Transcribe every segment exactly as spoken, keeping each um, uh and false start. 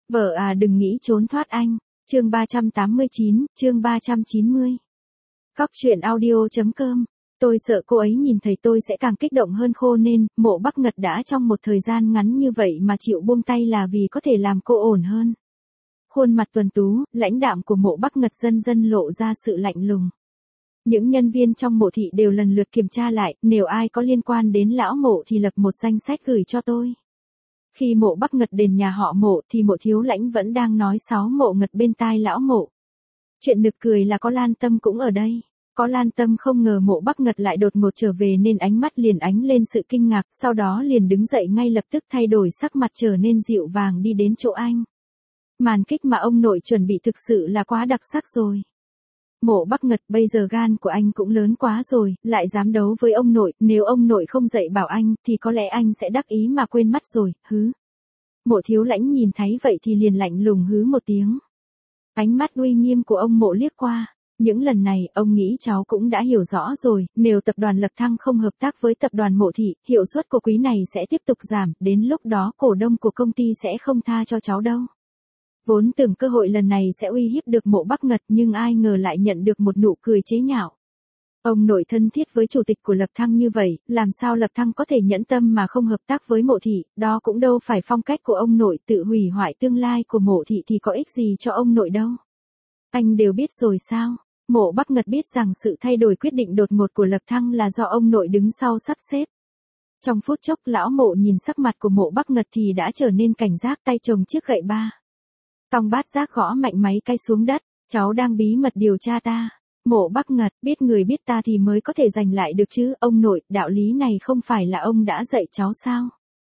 Vợ à đừng nghĩ trốn thoát anh. Chương ba trăm tám mươi chín, chương ba trăm chín mươi. Cóc truyện audio.com. Tôi sợ cô ấy nhìn thấy tôi sẽ càng kích động hơn khô nên, Mộ Bắc Ngật đã trong một thời gian ngắn như vậy mà chịu buông tay là vì có thể làm cô ổn hơn. Khuôn mặt tuấn tú, lãnh đạm của Mộ Bắc Ngật dần dần lộ ra sự lạnh lùng. Những nhân viên trong mộ thị đều lần lượt kiểm tra lại, nếu ai có liên quan đến lão Mộ thì lập một danh sách gửi cho tôi. Khi Mộ Bắc Ngật đến nhà họ Mộ thì Mộ Thiếu Lãnh vẫn đang nói sáu Mộ Ngật bên tai lão Mộ. Chuyện nực cười là có Lan Tâm cũng ở đây. Có Lan Tâm không ngờ Mộ Bắc Ngật lại đột ngột trở về nên ánh mắt liền ánh lên sự kinh ngạc, sau đó liền đứng dậy ngay lập tức thay đổi sắc mặt trở nên dịu vàng đi đến chỗ anh. Màn kích mà ông nội chuẩn bị thực sự là quá đặc sắc rồi. Mộ Bắc Ngật, bây giờ gan của anh cũng lớn quá rồi, lại dám đấu với ông nội, nếu ông nội không dạy bảo anh, thì có lẽ anh sẽ đắc ý mà quên mất rồi, hứ. Mộ Thiếu Lãnh nhìn thấy vậy thì liền lạnh lùng hứ một tiếng. Ánh mắt uy nghiêm của ông Mộ liếc qua. Những lần này, ông nghĩ cháu cũng đã hiểu rõ rồi, nếu tập đoàn Lập Thăng không hợp tác với tập đoàn Mộ Thị, hiệu suất của quý này sẽ tiếp tục giảm, đến lúc đó cổ đông của công ty sẽ không tha cho cháu đâu. Vốn tưởng cơ hội lần này sẽ uy hiếp được Mộ Bắc Ngật nhưng ai ngờ lại nhận được một nụ cười chế nhạo. Ông nội thân thiết với chủ tịch của Lập Thăng như vậy, làm sao Lập Thăng có thể nhẫn tâm mà không hợp tác với Mộ Thị, đó cũng đâu phải phong cách của ông nội, tự hủy hoại tương lai của Mộ Thị thì có ích gì cho ông nội đâu. Anh đều biết rồi sao? Mộ Bắc Ngật biết rằng sự thay đổi quyết định đột ngột của Lập Thăng là do ông nội đứng sau sắp xếp. Trong phút chốc lão Mộ nhìn sắc mặt của Mộ Bắc Ngật thì đã trở nên cảnh giác, tay chồng chiếc gậy ba. Tòng bát giác gõ mạnh máy cay xuống đất, cháu đang bí mật điều tra ta. Mộ Bắc Ngật, biết người biết ta thì mới có thể giành lại được chứ, ông nội, đạo lý này không phải là ông đã dạy cháu sao?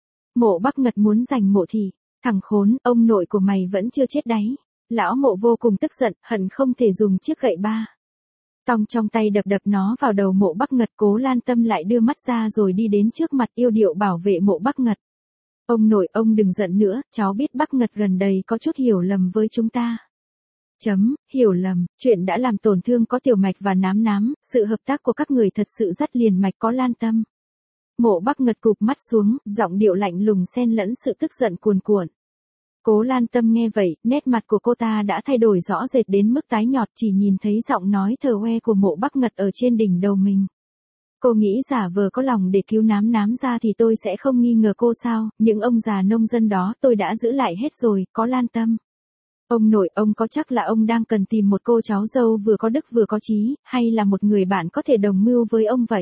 Mộ Bắc Ngật muốn giành Mộ Thị, thằng khốn, ông nội của mày vẫn chưa chết đấy. Lão Mộ vô cùng tức giận, hận không thể dùng chiếc gậy ba. Tòng trong tay đập đập nó vào đầu Mộ Bắc Ngật. Cố Lan Tâm lại đưa mắt ra rồi đi đến trước mặt yêu điệu bảo vệ Mộ Bắc Ngật. Ông nội, ông đừng giận nữa, cháu biết Bắc Ngật gần đây có chút hiểu lầm với chúng ta. Chấm, hiểu lầm, chuyện đã làm tổn thương có Tiểu Mạch và Nám Nám, sự hợp tác của các người thật sự rất liền mạch. Có Lan Tâm. Mộ Bắc Ngật cụp mắt xuống, giọng điệu lạnh lùng xen lẫn sự tức giận cuồn cuộn. Cố Lan Tâm nghe vậy, nét mặt của cô ta đã thay đổi rõ rệt đến mức tái nhợt, chỉ nhìn thấy giọng nói thờ hoe của Mộ Bắc Ngật ở trên đỉnh đầu mình. Cô nghĩ giả vờ có lòng để cứu Nám Nám ra thì tôi sẽ không nghi ngờ cô sao, những ông già nông dân đó tôi đã giữ lại hết rồi. Có Lan Tâm. Ông nội, ông có chắc là ông đang cần tìm một cô cháu dâu vừa có đức vừa có trí, hay là một người bạn có thể đồng mưu với ông vậy?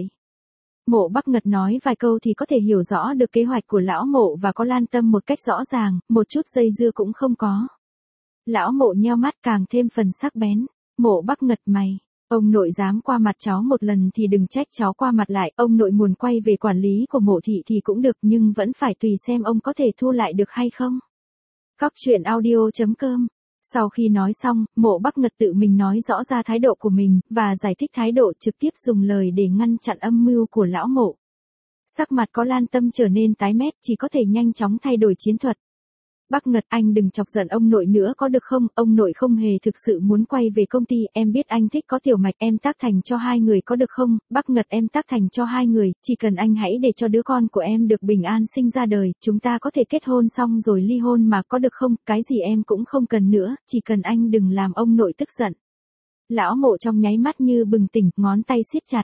Mộ Bắc Ngật nói vài câu thì có thể hiểu rõ được kế hoạch của lão Mộ và Có Lan Tâm một cách rõ ràng, một chút dây dưa cũng không có. Lão Mộ nheo mắt càng thêm phần sắc bén. Mộ Bắc Ngật, mày, ông nội dám qua mặt cháu một lần thì đừng trách cháu qua mặt lại, ông nội muốn quay về quản lý của Mộ Thị thì cũng được nhưng vẫn phải tùy xem ông có thể thu lại được hay không. Cóc truyện audio.com. Sau khi nói xong, Mộ Bắc Ngật tự mình nói rõ ra thái độ của mình, và giải thích thái độ, trực tiếp dùng lời để ngăn chặn âm mưu của lão Mộ. Sắc mặt Có Lan Tâm trở nên tái mét, chỉ có thể nhanh chóng thay đổi chiến thuật. Bắc Ngật, anh đừng chọc giận ông nội nữa có được không, ông nội không hề thực sự muốn quay về công ty, em biết anh thích có Tiểu Mạch, em tác thành cho hai người có được không, Bắc Ngật em tác thành cho hai người, chỉ cần anh hãy để cho đứa con của em được bình an sinh ra đời, chúng ta có thể kết hôn xong rồi ly hôn mà có được không, cái gì em cũng không cần nữa, chỉ cần anh đừng làm ông nội tức giận. Lão Mộ trong nháy mắt như bừng tỉnh, ngón tay siết chặt.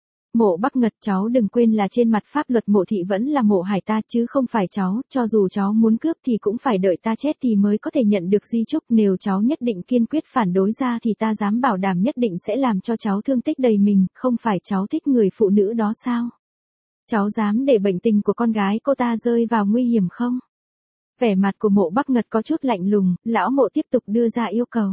Mộ Bắc Ngật, cháu đừng quên là trên mặt pháp luật Mộ Thị vẫn là Mộ Hải ta chứ không phải cháu, cho dù cháu muốn cướp thì cũng phải đợi ta chết thì mới có thể nhận được di chúc, nếu cháu nhất định kiên quyết phản đối ra thì ta dám bảo đảm nhất định sẽ làm cho cháu thương tích đầy mình, không phải cháu thích người phụ nữ đó sao? Cháu dám để bệnh tình của con gái cô ta rơi vào nguy hiểm không? Vẻ mặt của Mộ Bắc Ngật có chút lạnh lùng, lão Mộ tiếp tục đưa ra yêu cầu.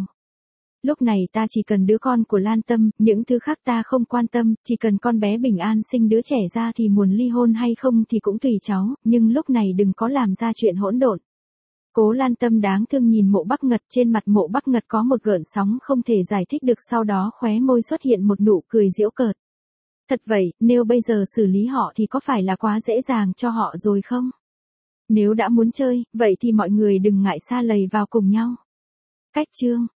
Lúc này ta chỉ cần đứa con của Lan Tâm, những thứ khác ta không quan tâm, chỉ cần con bé bình an sinh đứa trẻ ra thì muốn ly hôn hay không thì cũng tùy cháu, nhưng lúc này đừng có làm ra chuyện hỗn độn. Cố Lan Tâm đáng thương nhìn Mộ Bắc Ngật, trên mặt Mộ Bắc Ngật có một gợn sóng không thể giải thích được, sau đó khóe môi xuất hiện một nụ cười giễu cợt. Thật vậy, nếu bây giờ xử lý họ thì có phải là quá dễ dàng cho họ rồi không? Nếu đã muốn chơi, vậy thì mọi người đừng ngại sa lầy vào cùng nhau. Cách chương